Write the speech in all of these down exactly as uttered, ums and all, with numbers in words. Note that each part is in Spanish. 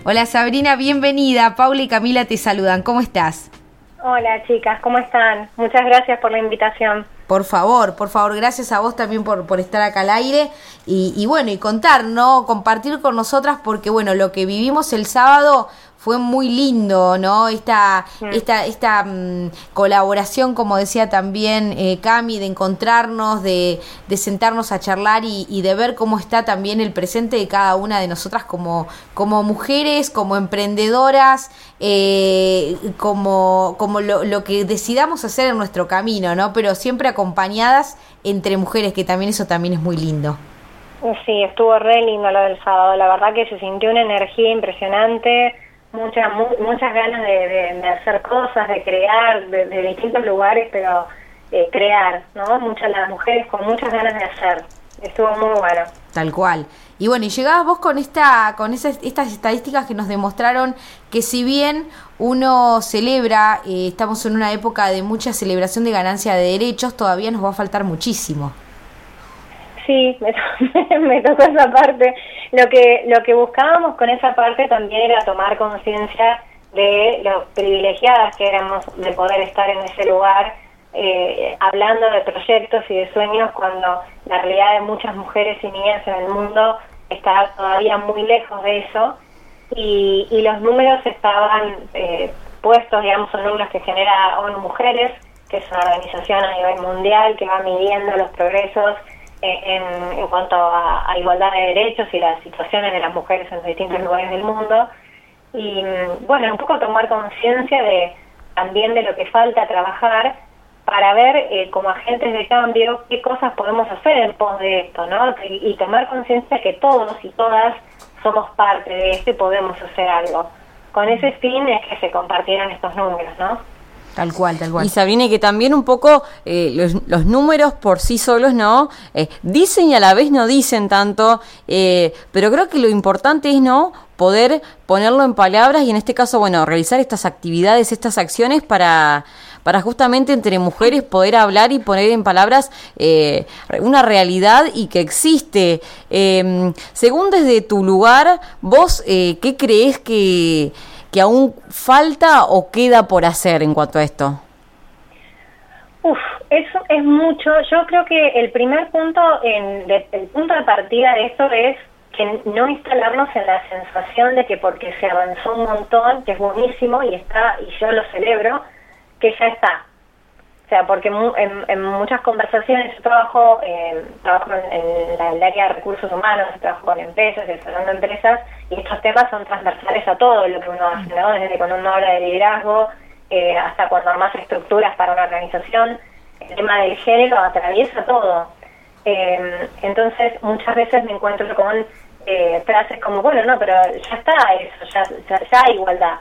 Hola Sabrina, bienvenida. Paula y Camila te saludan. ¿Cómo estás? Hola chicas, ¿cómo están? Muchas gracias por la invitación. Por favor, por favor, gracias a vos también por, por estar acá al aire y, y bueno, y contar, ¿no? Compartir con nosotras porque, bueno, lo que vivimos el sábado fue muy lindo, ¿no? Esta, mm. esta, esta um, colaboración, como decía también eh, Cami, de encontrarnos, de, de sentarnos a charlar y, y de ver cómo está también el presente de cada una de nosotras como, como mujeres, como emprendedoras, eh, como, como lo, lo que decidamos hacer en nuestro camino, ¿no? Pero siempre acompañadas entre mujeres, que también eso también es muy lindo. Sí, estuvo re lindo lo del sábado, la verdad que se sintió una energía impresionante. Muchas mu muchas ganas de, de, de hacer cosas, de crear, de, de distintos lugares, pero eh, crear, ¿no? Muchas las mujeres con muchas ganas de hacer. Estuvo muy bueno. Tal cual. Y bueno, y llegabas vos con esta, con esas, estas estadísticas que nos demostraron que si bien uno celebra, eh, estamos en una época de mucha celebración de ganancia de derechos, todavía nos va a faltar muchísimo. Sí, me, me tocó esa parte. Lo que lo que buscábamos con esa parte también era tomar conciencia de lo privilegiadas que éramos de poder estar en ese lugar, eh, hablando de proyectos y de sueños, cuando la realidad de muchas mujeres y niñas en el mundo está todavía muy lejos de eso, y, y los números estaban eh, puestos, digamos, son números que genera ONU Mujeres, que es una organización a nivel mundial que va midiendo los progresos En, en cuanto a, a igualdad de derechos y las situaciones de las mujeres en los distintos lugares del mundo. Y bueno, un poco tomar conciencia de también de lo que falta trabajar para ver eh, como agentes de cambio qué cosas podemos hacer en pos de esto, ¿no? Y, y tomar conciencia que todos y todas somos parte de esto y podemos hacer algo. Con ese fin es que se compartieron estos números, ¿no? Tal cual, tal cual. Y Sabrina, que también un poco eh, los, los números por sí solos, ¿no? Eh, dicen y a la vez no dicen tanto, eh, pero creo que lo importante es, ¿no?, poder ponerlo en palabras y en este caso, bueno, realizar estas actividades, estas acciones para, para justamente entre mujeres poder hablar y poner en palabras eh, una realidad y que existe. Eh, según desde tu lugar, vos, eh, ¿qué crees que... que aún falta o queda por hacer en cuanto a esto? Uf, eso es mucho. Yo creo que el primer punto, en, de, el punto de partida de esto es que no instalarnos en la sensación de que porque se avanzó un montón, que es buenísimo y está, y yo lo celebro, que ya está. O sea, porque en, en muchas conversaciones yo trabajo, eh, trabajo en, en el área de recursos humanos, trabajo con empresas, desarrollando empresas, y estos temas son transversales a todo lo que uno hace, ¿no? Desde cuando uno habla de liderazgo, eh, hasta cuando armas estructuras para una organización, el tema del género atraviesa todo. Eh, entonces, muchas veces me encuentro con eh, frases como, bueno, no, pero ya está eso, ya, ya, ya hay igualdad.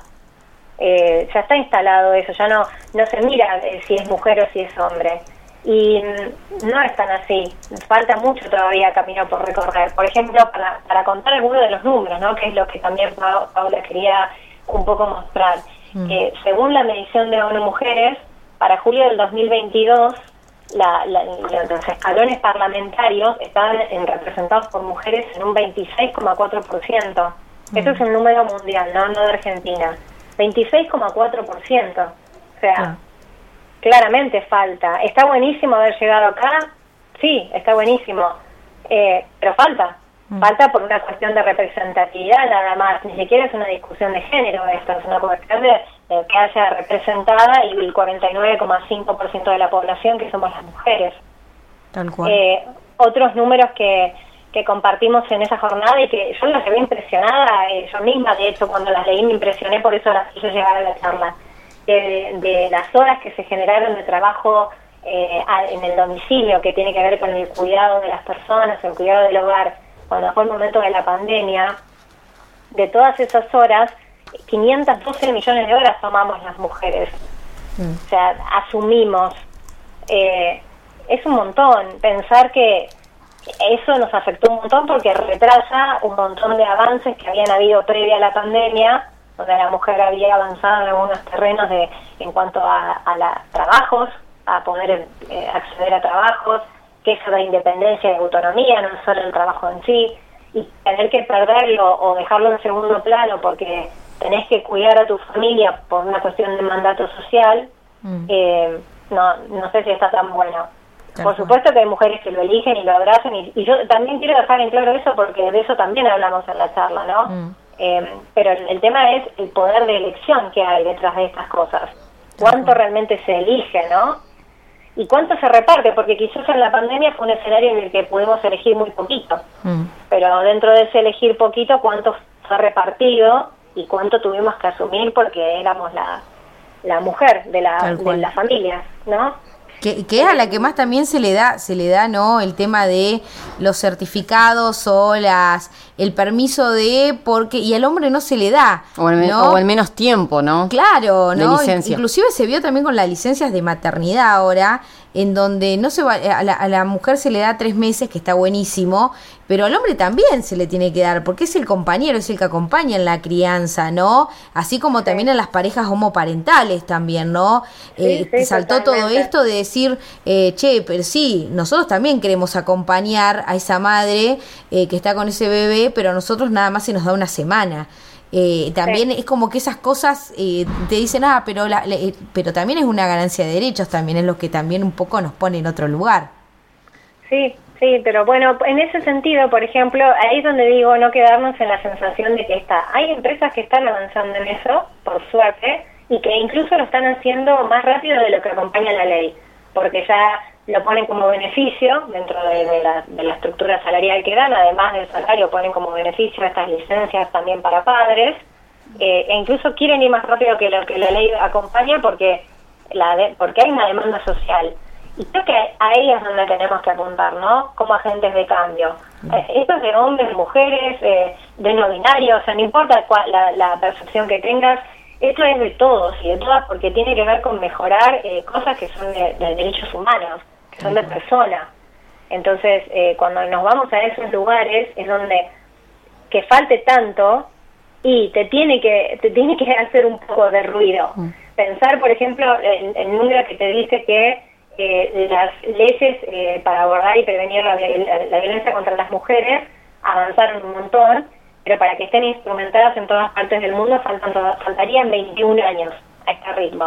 Eh, ya está instalado eso, ya no no se mira eh, si es mujer o si es hombre, y mm, no es tan así, falta mucho todavía camino por recorrer. Por ejemplo, para, para contar algunos de los números, ¿no?, que es lo que también pa Paula quería un poco mostrar. Mm. Eh, según la medición de ONU Mujeres, para julio del dos mil veintidós, la, la, los escalones parlamentarios estaban en, representados por mujeres en un veintiséis coma cuatro por ciento. Mm. Eso es el número mundial, no, no de Argentina. veintiséis coma cuatro por ciento. O sea, ah. claramente falta. ¿Está buenísimo haber llegado acá? Sí, está buenísimo. Eh, pero falta. Mm. Falta por una cuestión de representatividad nada más. Ni siquiera es una discusión de género esto. Es una cuestión de, de que haya representada y el cuarenta y nueve coma cinco por ciento de la población, que somos las mujeres. Tal cual. Eh, otros números que... que compartimos en esa jornada y que yo las llevé impresionada, eh, yo misma, de hecho, cuando las leí me impresioné, por eso las hice llegar a la charla, de, de las horas que se generaron de trabajo eh, en el domicilio, que tiene que ver con el cuidado de las personas, el cuidado del hogar, cuando fue el momento de la pandemia. De todas esas horas, quinientos doce millones de horas tomamos las mujeres. Mm. O sea, asumimos. Eh, es un montón pensar que eso nos afectó un montón porque retrasa un montón de avances que habían habido previa a la pandemia, donde la mujer había avanzado en algunos terrenos de en cuanto a, a la, trabajos, a poder eh, acceder a trabajos, que eso da independencia y autonomía, no solo el trabajo en sí. y tener que perderlo o dejarlo en segundo plano porque tenés que cuidar a tu familia por una cuestión de mandato social, mm. eh, no no sé si está tan bueno. Tal por supuesto cual. Que hay mujeres que lo eligen y lo abrazan, y, y yo también quiero dejar en claro eso porque de eso también hablamos en la charla, ¿no? Mm. Eh, pero el, el tema es el poder de elección que hay detrás de estas cosas. ¿Cuánto realmente se elige, no? ¿Y cuánto se reparte? Porque quizás en la pandemia fue un escenario en el que pudimos elegir muy poquito. Mm. Pero dentro de ese elegir poquito, ¿cuánto fue repartido y cuánto tuvimos que asumir porque éramos la, la mujer de la, de la familia, ¿no? Que, que es a la que más también se le da, se le da, ¿no? El tema de los certificados o las el permiso de porque y al hombre no se le da, o al, ¿no? o al menos tiempo, ¿no? Claro, ¿no? De licencia. Inclusive se vio también con las licencias de maternidad ahora, en donde no se va a la, a la mujer se le da tres meses, que está buenísimo, pero al hombre también se le tiene que dar, porque es el compañero, es el que acompaña en la crianza, ¿no? Así como sí. también en las parejas homoparentales también, ¿no? Sí, eh, sí, saltó totalmente. Todo esto de decir, eh, che, pero sí, nosotros también queremos acompañar a esa madre eh, que está con ese bebé, pero a nosotros nada más se nos da una semana. Eh, también sí. es como que esas cosas eh, te dicen, ah, pero, la, le, pero también es una ganancia de derechos, también es lo que también un poco nos pone en otro lugar. Sí, sí, pero bueno, en ese sentido, por ejemplo, ahí es donde digo no quedarnos en la sensación de que está. Hay empresas que están avanzando en eso, por suerte, y que incluso lo están haciendo más rápido de lo que acompaña la ley, porque ya lo ponen como beneficio dentro de, de, la, de la estructura salarial que dan, además del salario ponen como beneficio estas licencias también para padres, eh, e incluso quieren ir más rápido que lo que la ley acompaña porque la de, porque hay una demanda social. Y creo que ahí es donde tenemos que apuntar, ¿no? Como agentes de cambio. Eh, esto es de hombres, mujeres, eh, de no binarios, o sea, no importa cuál, la, la percepción que tengas, esto es de todos y de todas porque tiene que ver con mejorar eh, cosas que son de, de derechos humanos, que son de persona. Entonces, eh, cuando nos vamos a esos lugares es donde que falte tanto y te tiene que te tiene que hacer un poco de ruido. Mm. Pensar, por ejemplo, el, el número que te dice que eh, las leyes eh, para abordar y prevenir la, la, la violencia contra las mujeres avanzaron un montón, pero para que estén instrumentadas en todas partes del mundo faltan faltarían veintiún años a este ritmo.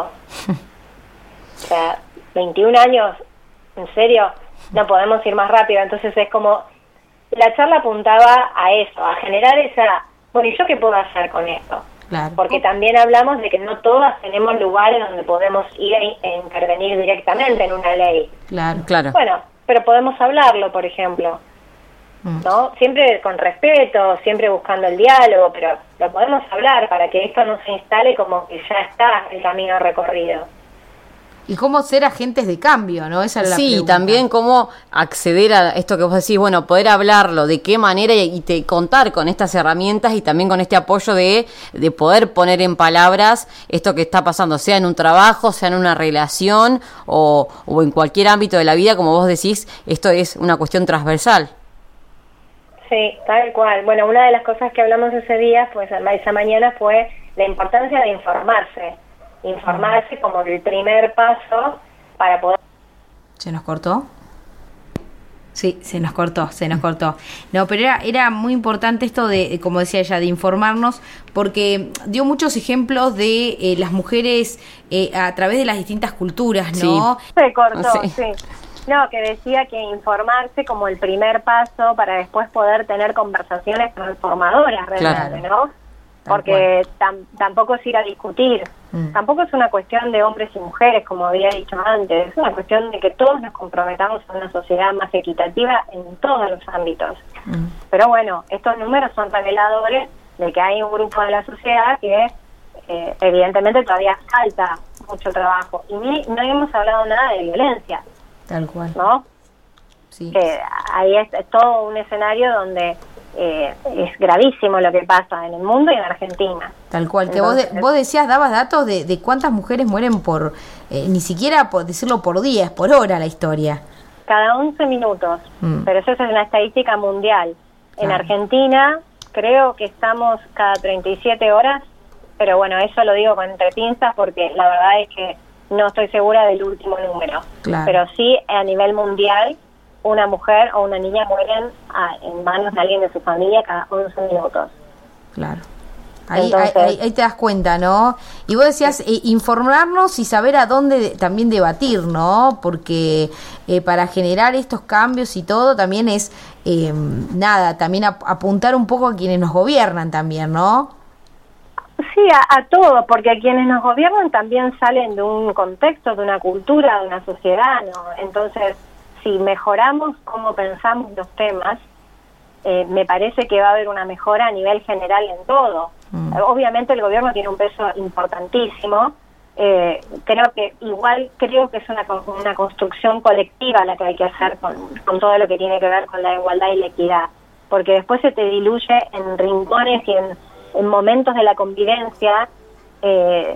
O sea, veintiún años, ¿en serio? No podemos ir más rápido. Entonces es como, la charla apuntaba a eso, a generar esa, bueno, ¿y yo qué puedo hacer con esto? Claro. Porque también hablamos de que no todas tenemos lugares donde podemos ir a intervenir directamente en una ley. Claro, claro. Bueno, pero podemos hablarlo, por ejemplo. ¿No? Siempre con respeto, siempre buscando el diálogo, pero lo podemos hablar para que esto no se instale como que ya está el camino recorrido. Y cómo ser agentes de cambio, ¿no? Esa es la sí, pregunta. También cómo acceder a esto que vos decís, bueno, poder hablarlo, de qué manera y, y te, contar con estas herramientas y también con este apoyo de, de poder poner en palabras esto que está pasando, sea en un trabajo, sea en una relación o, o en cualquier ámbito de la vida, como vos decís, esto es una cuestión transversal. Sí, tal cual. Bueno, una de las cosas que hablamos ese día, pues esa mañana, fue la importancia de informarse. Informarse como el primer paso para poder... ¿Se nos cortó? Sí, se nos cortó, se nos cortó. No, pero era, era muy importante esto de, como decía ella, de informarnos, porque dio muchos ejemplos de eh, las mujeres eh, a través de las distintas culturas, ¿no? Sí. Se cortó, sí. sí. No, que decía que informarse como el primer paso para después poder tener conversaciones transformadoras realmente, claro. ¿no? Porque tam, tampoco es ir a discutir, mm. tampoco es una cuestión de hombres y mujeres, como había dicho antes, es una cuestión de que todos nos comprometamos a una sociedad más equitativa en todos los ámbitos. Mm. Pero bueno, estos números son reveladores de que hay un grupo de la sociedad que eh, evidentemente todavía falta mucho trabajo. Y ni, no hemos hablado nada de violencia. Tal cual. ¿No? Sí. Que ahí es, es todo un escenario donde eh, es gravísimo lo que pasa en el mundo y en Argentina. Tal cual. Que Entonces, vos, de, vos decías, dabas datos de, de cuántas mujeres mueren por, eh, ni siquiera por decirlo por día, es por hora la historia. Cada once minutos. Mm. Pero eso es una estadística mundial. En claro. Argentina creo que estamos cada treinta y siete horas, pero bueno, eso lo digo con entre pinzas porque la verdad es que no estoy segura del último número, claro. pero sí a nivel mundial una mujer o una niña mueren a, en manos de alguien de su familia cada once minutos. Claro. Ahí, Entonces, ahí, ahí te das cuenta, ¿no? Y vos decías, eh, informarnos y saber a dónde de, también debatir, ¿no? Porque eh, para generar estos cambios y todo también es, eh, nada, también ap- apuntar un poco a quienes nos gobiernan también, ¿no? sí, a, a todo, porque quienes nos gobiernan también salen de un contexto, de una cultura, de una sociedad, ¿no? Entonces, si mejoramos cómo pensamos los temas, eh, me parece que va a haber una mejora a nivel general en todo. Mm. Obviamente el gobierno tiene un peso importantísimo. Eh, creo que igual creo que es una, una construcción colectiva la que hay que hacer con, con todo lo que tiene que ver con la igualdad y la equidad, porque después se te diluye en rincones y en, en momentos de la convivencia eh,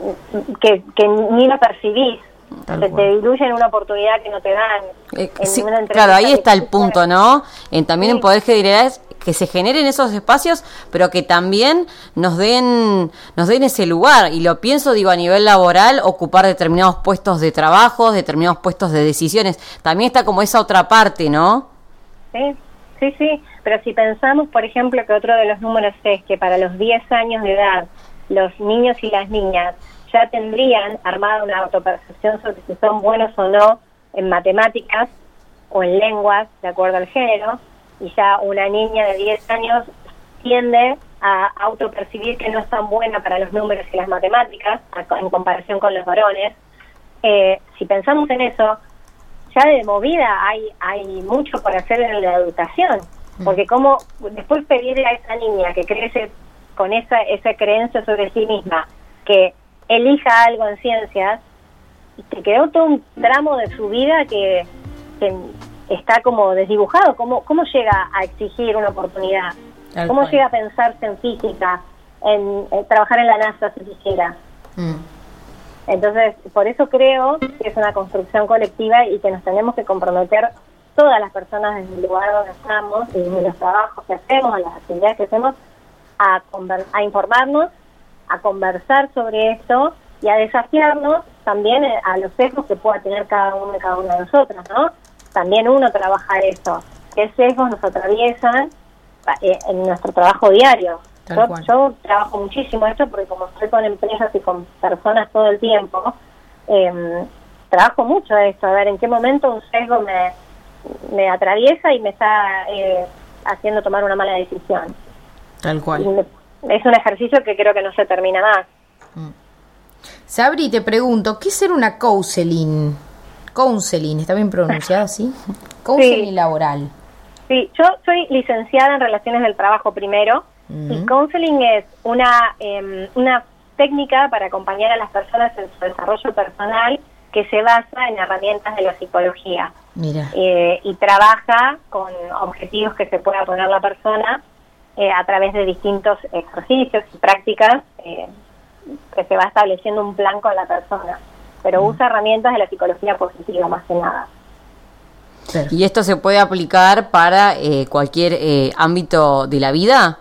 que, que ni lo percibís. Tal se cual. Te diluye en una oportunidad que no te dan. Eh, sí, claro, ahí está el punto, ¿no? En, también sí. En poder generar que se generen esos espacios, pero que también nos den nos den ese lugar. Y lo pienso, digo, a nivel laboral, ocupar determinados puestos de trabajo, determinados puestos de decisiones. También está como esa otra parte, ¿no? Sí, sí, sí. Pero si pensamos, por ejemplo, que otro de los números es que para los diez años de edad, los niños y las niñas ya tendrían armada una autopercepción sobre si son buenos o no en matemáticas o en lenguas, de acuerdo al género, y ya una niña de diez años tiende a autopercibir que no es tan buena para los números y las matemáticas en comparación con los varones. Eh, si pensamos en eso, ya de movida hay hay mucho por hacer en la educación, porque como después pedirle a esa niña que crece con esa esa creencia sobre sí misma, que elija algo en ciencias, y te quedó todo un tramo de su vida que, que está como desdibujado. ¿Cómo, cómo llega a exigir una oportunidad? Tal ¿Cómo cual. Llega a pensarse en física, en, en trabajar en la NASA si quisiera? Mm. Entonces, por eso creo que es una construcción colectiva y que nos tenemos que comprometer todas las personas desde el lugar donde estamos y desde los trabajos que hacemos, a las actividades que hacemos, a, conver- a informarnos, a conversar sobre esto y a desafiarnos también a los sesgos que pueda tener cada uno y cada una de nosotros, ¿no? También uno trabaja eso. ¿Qué sesgos nos atraviesan en nuestro trabajo diario? Yo, yo trabajo muchísimo esto porque como estoy con empresas y con personas todo el tiempo, eh, trabajo mucho esto, a ver en qué momento un sesgo me, me atraviesa y me está eh, haciendo tomar una mala decisión. Tal cual. Me, es un ejercicio que creo que no se termina más. Mm. Sabri, te pregunto, ¿qué es ser una counseling? Counseling, ¿está bien pronunciado así? Counseling sí. Laboral. Sí, yo soy licenciada en Relaciones del Trabajo primero, mm. y counseling es una, eh, una técnica para acompañar a las personas en su desarrollo personal que se basa en herramientas de la psicología. Mira. Eh, y trabaja con objetivos que se pueda poner la persona Eh, a través de distintos ejercicios y prácticas eh, que se va estableciendo un plan con la persona, pero mm. usa herramientas de la psicología positiva más que nada. ¿Y esto se puede aplicar para eh, cualquier eh, ámbito de la vida?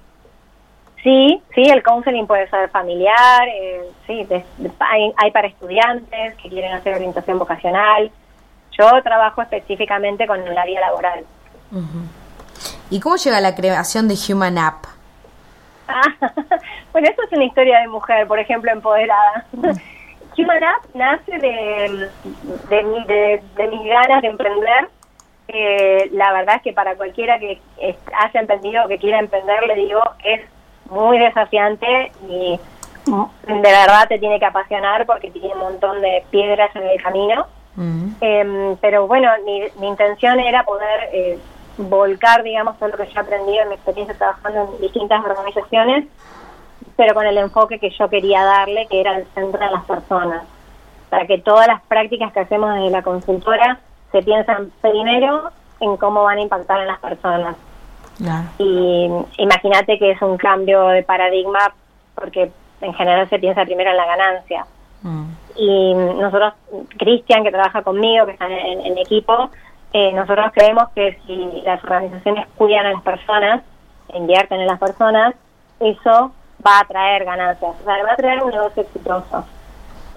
Sí, sí, el counseling puede ser familiar, eh, sí, de, de, hay, hay para estudiantes que quieren hacer orientación vocacional. Yo trabajo específicamente con el área laboral. Uh-huh. ¿Y cómo llega la creación de Human App? Ah, bueno, eso es una historia de mujer, por ejemplo, empoderada. Mm. Human App nace de, de, de, de mis ganas de emprender. Eh, la verdad es que para cualquiera que es, haya emprendido o que quiera emprender, le digo, es muy desafiante y de verdad te tiene que apasionar porque tiene un montón de piedras en el camino. Mm. Eh, pero bueno, mi, mi intención era poder... Eh, volcar, digamos, todo lo que yo he aprendido en mi experiencia trabajando en distintas organizaciones, pero con el enfoque que yo quería darle, que era el centro de las personas, para que todas las prácticas que hacemos desde la consultora se piensan primero en cómo van a impactar en las personas. Claro. Y imagínate que es un cambio de paradigma, porque en general se piensa primero en la ganancia. Mm. Y nosotros, Cristian, que trabaja conmigo, que está en, en equipo, Eh, nosotros creemos que si las organizaciones cuidan a las personas, invierten en las personas, eso va a traer ganancias, o sea, va a traer un negocio exitoso.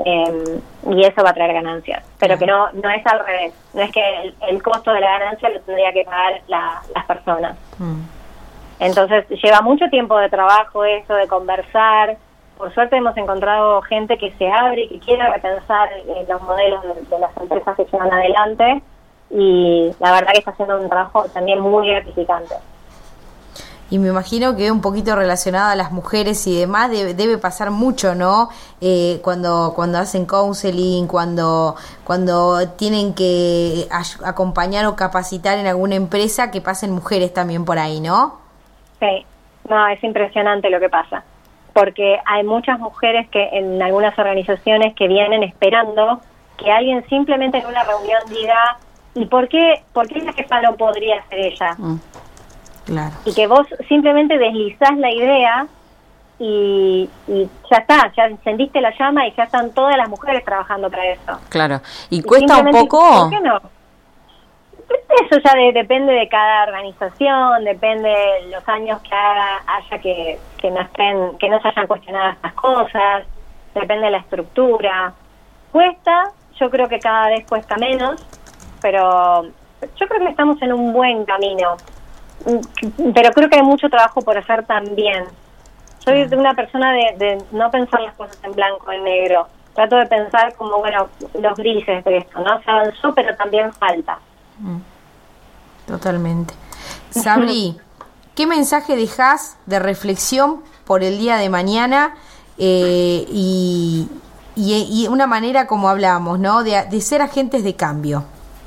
eh, y eso va a traer ganancias, pero que no no es al revés, no es que el, el costo de la ganancia lo tendría que pagar la, las personas. Mm. Entonces lleva mucho tiempo de trabajo eso, de conversar. Por suerte hemos encontrado gente que se abre y que quiere repensar eh, los modelos de, de las empresas que llevan adelante, y la verdad que está haciendo un trabajo también muy gratificante. Y me imagino que un poquito relacionado a las mujeres y demás debe, debe pasar mucho, ¿no? Eh, cuando cuando hacen counseling, cuando cuando tienen que a- acompañar o capacitar en alguna empresa, que pasen mujeres también por ahí, ¿no? Sí, no, es impresionante lo que pasa, porque hay muchas mujeres que en algunas organizaciones que vienen esperando que alguien simplemente en una reunión diga, ¿y por qué, por qué la jefa no podría ser ella? Mm. Claro. Y que vos simplemente deslizás la idea y, y ya está, ya encendiste la llama y ya están todas las mujeres trabajando para eso. Claro, y, y cuesta un poco... ¿Por qué no? Eso ya de, depende de cada organización, depende de los años que haga, haya que, que no estén, que no se hayan cuestionado estas cosas, depende de la estructura. Cuesta, yo creo que cada vez cuesta menos, pero yo creo que estamos en un buen camino. Pero creo que hay mucho trabajo por hacer también. Soy una persona de, de no pensar las cosas en blanco, en negro. Trato de pensar como, bueno, los grises de esto, ¿no? Se avanzó, pero también falta. Totalmente. Sabri, ¿qué mensaje dejás de reflexión por el día de mañana eh, y, y, y una manera como hablábamos, ¿no? De, de ser agentes de cambio.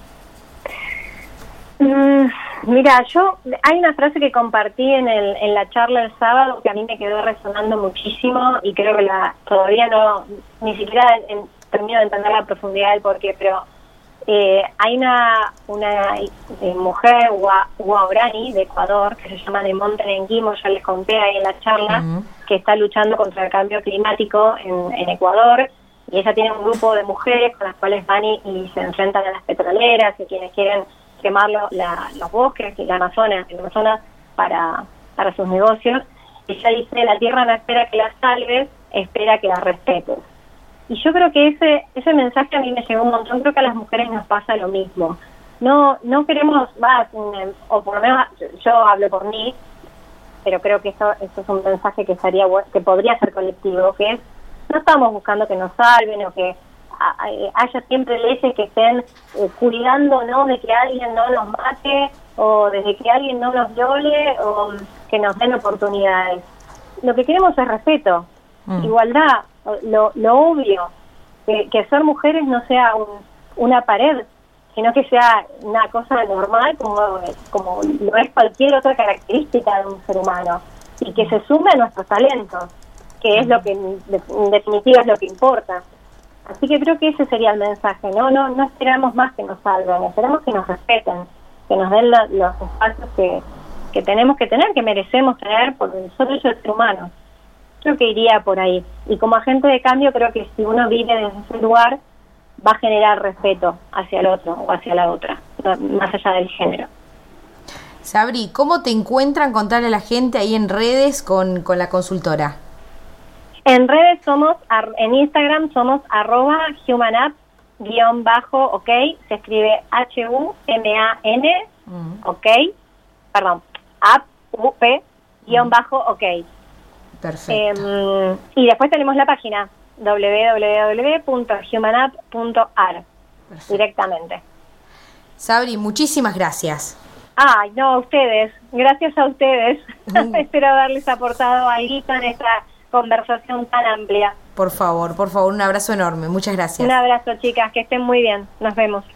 Mm, mira, yo hay una frase que compartí en el en la charla el sábado que a mí me quedó resonando muchísimo y creo que la todavía no ni siquiera en, termino de entender la profundidad del porqué, pero eh, hay una una eh, mujer guaraní de Ecuador que se llama Nemonte Nenguimo, ya les conté ahí en la charla, uh-huh. que está luchando contra el cambio climático en, en Ecuador, y ella tiene un grupo de mujeres con las cuales van y, y se enfrentan a las petroleras y quienes quieren quemar lo, la, los bosques y la Amazonas, el Amazonas para, para sus negocios. Ella dice, la tierra no espera que la salves, espera que la respetes. Y yo creo que ese ese mensaje a mí me llegó un montón. Creo que a las mujeres nos pasa lo mismo. No no queremos, va, o por lo menos yo hablo por mí, pero creo que esto, esto es un mensaje que estaría que podría ser colectivo, que es, no estamos buscando que nos salven o que haya siempre leyes que estén eh, cuidando, ¿no?, de que alguien no nos mate o desde que alguien no nos viole o que nos den oportunidades. Lo que queremos es respeto, mm. igualdad, lo, lo obvio, que, que ser mujeres no sea un, una pared, sino que sea una cosa normal como, como lo es cualquier otra característica de un ser humano, y que se sume a nuestros talentos, que es lo que en definitiva es lo que importa. Así que creo que ese sería el mensaje, no no no esperamos más que nos salven, esperamos que nos respeten, que nos den la, los espacios que, que tenemos que tener, que merecemos tener por el solo hecho de ser humanos. Creo que iría por ahí. Y como agente de cambio, creo que si uno vive desde ese lugar, va a generar respeto hacia el otro o hacia la otra, más allá del género. Sabri, ¿cómo te encuentran, contarle a la gente ahí en redes con, con la consultora? En redes somos, en Instagram somos arroba humanapp guión bajo ok, se escribe H U M A N, mm. ok, perdón, app, U P, guión mm. bajo ok. Perfecto. Eh, y después tenemos la página doble u doble u doble u punto humanapp punto a r directamente. Sabri, muchísimas gracias. Ay, no, a ustedes, gracias a ustedes. Mm. Espero haberles aportado algo en esta conversación tan amplia. Por favor, por favor, un abrazo enorme. Muchas gracias. Un abrazo, chicas, que estén muy bien. Nos vemos.